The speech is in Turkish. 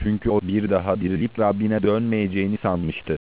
Çünkü o bir daha dirilip Rabbine dönmeyeceğini sanmıştı.